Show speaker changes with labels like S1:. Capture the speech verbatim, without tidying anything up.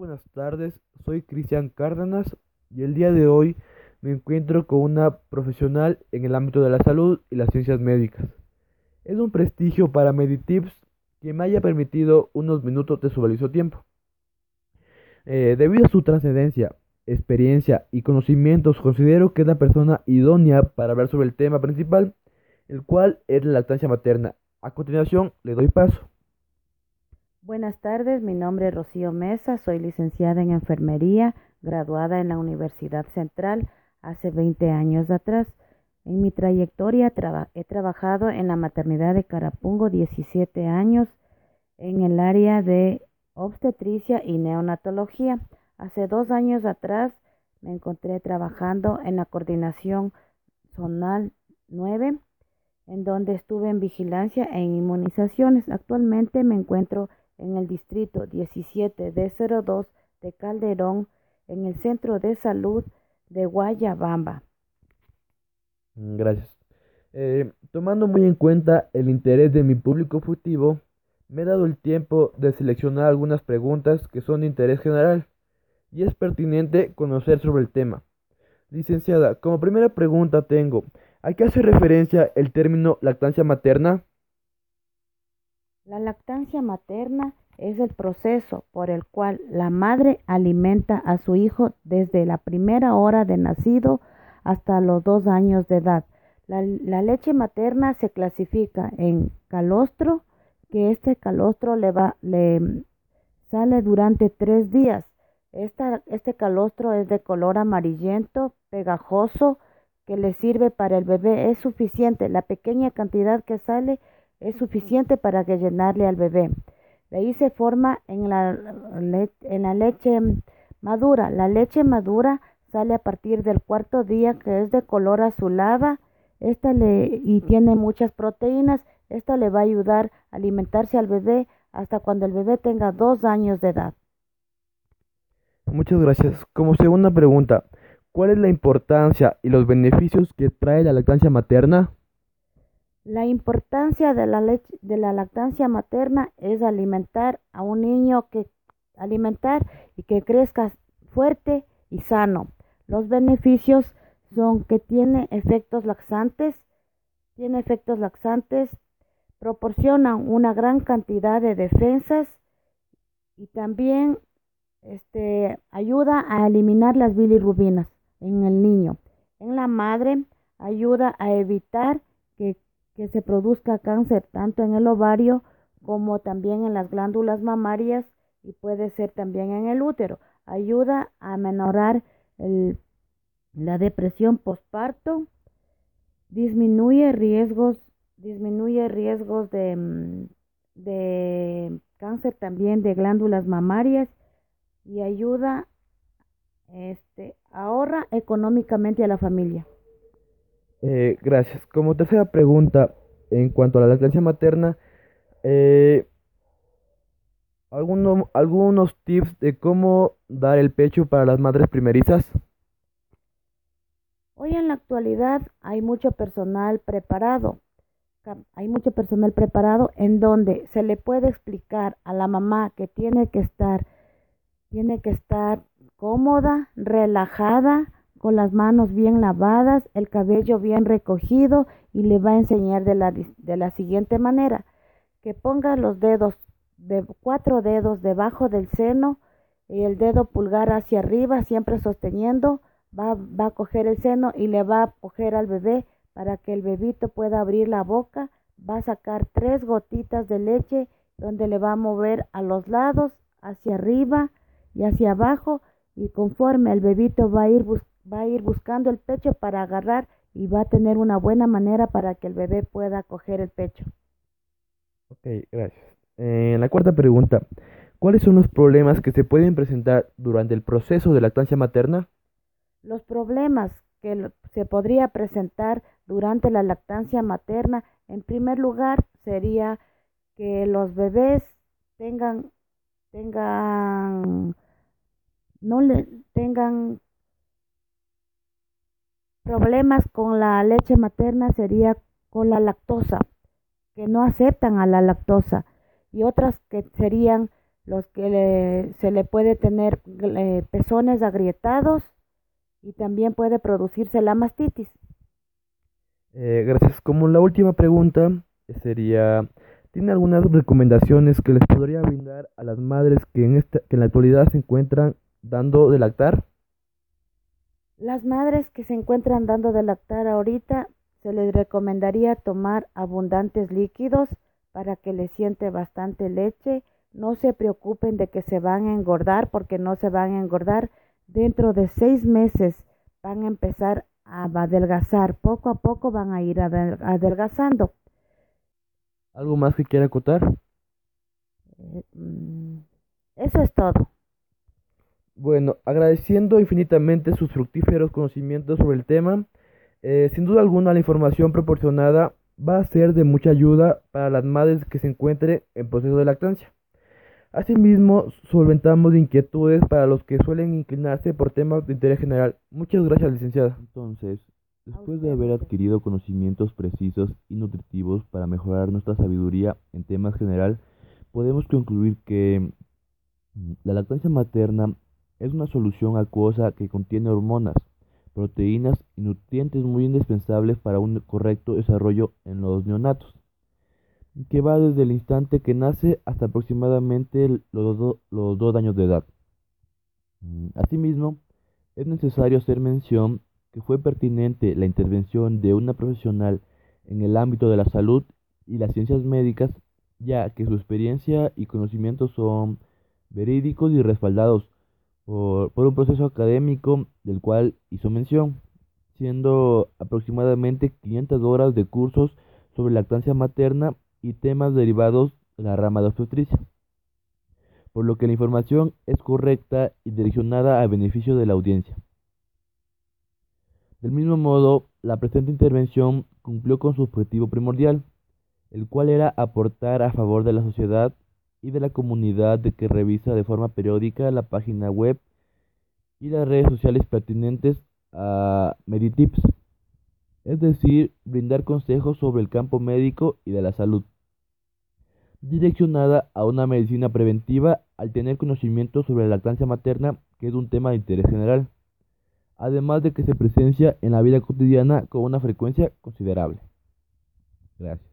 S1: buenas tardes, soy Cristian Cárdenas y el día de hoy me encuentro con una profesional en el ámbito de la salud y las ciencias médicas. Es un prestigio para Meditips que me haya permitido unos minutos de su valioso tiempo. Eh, debido a su trascendencia, experiencia y conocimientos, considero que es la persona idónea para hablar sobre el tema principal, el cual es la lactancia materna. A continuación, le doy paso.
S2: Buenas tardes, mi nombre es Rocío Mesa, soy licenciada en enfermería, graduada en la Universidad Central hace veinte años atrás. En mi trayectoria traba- he trabajado en la maternidad de Carapungo diecisiete años en el área de obstetricia y neonatología. Hace dos años atrás me encontré trabajando en la coordinación zonal nueve, en donde estuve en vigilancia e inmunizaciones. Actualmente me encuentro en el distrito diecisiete D cero dos de Calderón, en el Centro de Salud de Guayabamba.
S1: Mm, Gracias. Eh, tomando muy en cuenta el interés de mi público objetivo, me he dado el tiempo de seleccionar algunas preguntas que son de interés general y es pertinente conocer sobre el tema. Licenciada, como primera pregunta tengo, ¿a qué hace referencia el término lactancia materna?
S2: La lactancia materna es el proceso por el cual la madre alimenta a su hijo desde la primera hora de nacido hasta los dos años de edad. La, la leche materna se clasifica en calostro, que este calostro le va, le sale durante tres días. Esta- este calostro es de color amarillento, pegajoso, que le sirve para el bebé. Es suficiente. La pequeña cantidad que sale es suficiente para que llenarle al bebé. De ahí se forma en la, le- en la leche madura. La leche madura sale a partir del cuarto día, que es de color azulada. Esta le, y tiene muchas proteínas. Esto le va a ayudar a alimentarse al bebé hasta cuando el bebé tenga dos años de edad.
S1: Muchas gracias. Como segunda pregunta, ¿cuál es la importancia y los beneficios que trae la lactancia materna?
S2: La importancia de la leche, de la lactancia materna es alimentar a un niño que alimentar y que crezca fuerte y sano. Los beneficios son que tiene efectos laxantes, tiene efectos laxantes, proporcionan una gran cantidad de defensas y también este, ayuda a eliminar las bilirrubinas en el niño. En la madre ayuda a evitar que, que se produzca cáncer tanto en el ovario como también en las glándulas mamarias y puede ser también en el útero. Ayuda a menorar el- la depresión postparto, disminuye riesgos, disminuye riesgos de, mm, de cáncer también de glándulas mamarias y ayuda, este, ahorra económicamente a la familia.
S1: Eh, gracias. Como tercera pregunta, en cuanto a la lactancia materna, eh, alguno- algunos tips de cómo dar el pecho para las madres primerizas.
S2: Hoy en la actualidad hay mucho personal preparado, ca- hay mucho personal preparado en donde se le puede explicar a la mamá que tiene que estar, tiene que estar cómoda, relajada, con las manos bien lavadas, el cabello bien recogido y le va a enseñar de la, dis- de la siguiente manera. Que ponga los dedos, de cuatro dedos debajo del seno y el dedo pulgar hacia arriba, siempre sosteniendo, va, va a coger el seno y le va a coger al bebé para que el bebito pueda abrir la boca, va a sacar tres gotitas de leche donde le va a mover a los lados, hacia arriba y hacia abajo, y conforme el bebito va a ir, bus- va a ir buscando el pecho para agarrar y va a tener una buena manera para que el bebé pueda coger el pecho.
S1: Ok, gracias. Eh, la cuarta pregunta, ¿cuáles son los problemas que se pueden presentar durante el proceso de lactancia materna?
S2: Los problemas que lo- se podría presentar durante la lactancia materna, en primer lugar, sería que los bebés tengan, tengan, no le tengan problemas con la leche materna, sería con la lactosa, que no aceptan a la lactosa, y otras que serían los que le- se le puede tener eh, pezones agrietados y también puede producirse la mastitis.
S1: Eh, gracias. Como la última pregunta eh, sería, ¿tiene algunas recomendaciones que les podría brindar a las madres que en esta, que en la actualidad se encuentran dando de lactar?
S2: Las madres que se encuentran dando de lactar ahorita, se les recomendaría tomar abundantes líquidos para que les siente bastante leche. No se preocupen de que se van a engordar porque no se van a engordar. Dentro de seis meses van a empezar a adelgazar. Poco a poco van a ir adel- adelgazando.
S1: ¿Algo más que quiera acotar?
S2: Eh, mm, Eso es todo.
S1: Bueno, agradeciendo infinitamente sus fructíferos conocimientos sobre el tema, eh, sin duda alguna la información proporcionada va a ser de mucha ayuda para las madres que se encuentren en proceso de lactancia. Asimismo, solventamos inquietudes para los que suelen inclinarse por temas de interés general. Muchas gracias, licenciada. Entonces,
S2: A
S1: después de
S2: usted,
S1: haber
S2: doctor.
S1: adquirido conocimientos precisos y nutritivos para mejorar nuestra sabiduría en temas general, podemos concluir que mm, la lactancia materna es una solución acuosa que contiene hormonas, proteínas y nutrientes muy indispensables para un correcto desarrollo en los neonatos, que va desde el instante que nace hasta aproximadamente el- los, do- los dos años de edad. Mm, Asimismo, es necesario hacer mención que fue pertinente la intervención de una profesional en el ámbito de la salud y las ciencias médicas, ya que su experiencia y conocimientos son verídicos y respaldados por, por un proceso académico del cual hizo mención, siendo aproximadamente quinientas horas de cursos sobre lactancia materna y temas derivados de la rama de obstetricia, por lo que la información es correcta y direccionada a beneficio de la audiencia. Del mismo modo, la presente intervención cumplió con su objetivo primordial, el cual era aportar a favor de la sociedad y de la comunidad de que revisa de forma periódica la página web y las redes sociales pertinentes a Meditips, es decir, brindar consejos sobre el campo médico y de la salud, direccionada a una medicina preventiva al tener conocimiento sobre la lactancia materna, que es un tema de interés general, además de que se presencia en la vida cotidiana con una frecuencia considerable. Gracias.